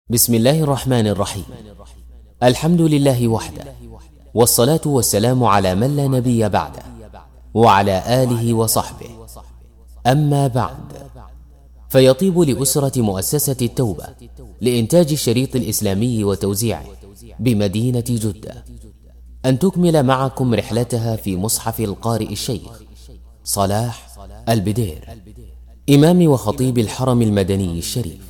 بسم الله الرحمن الرحيم. الحمد لله وحده، والصلاة والسلام على من لا نبي بعده، وعلى آله وصحبه. أما بعد، فيطيب لأسرة مؤسسة التوبة لإنتاج الشريط الإسلامي وتوزيعه بمدينة جدة أن تكمل معكم رحلتها في مصحف القارئ الشيخ صلاح البدير، إمام وخطيب الحرم المدني الشريف.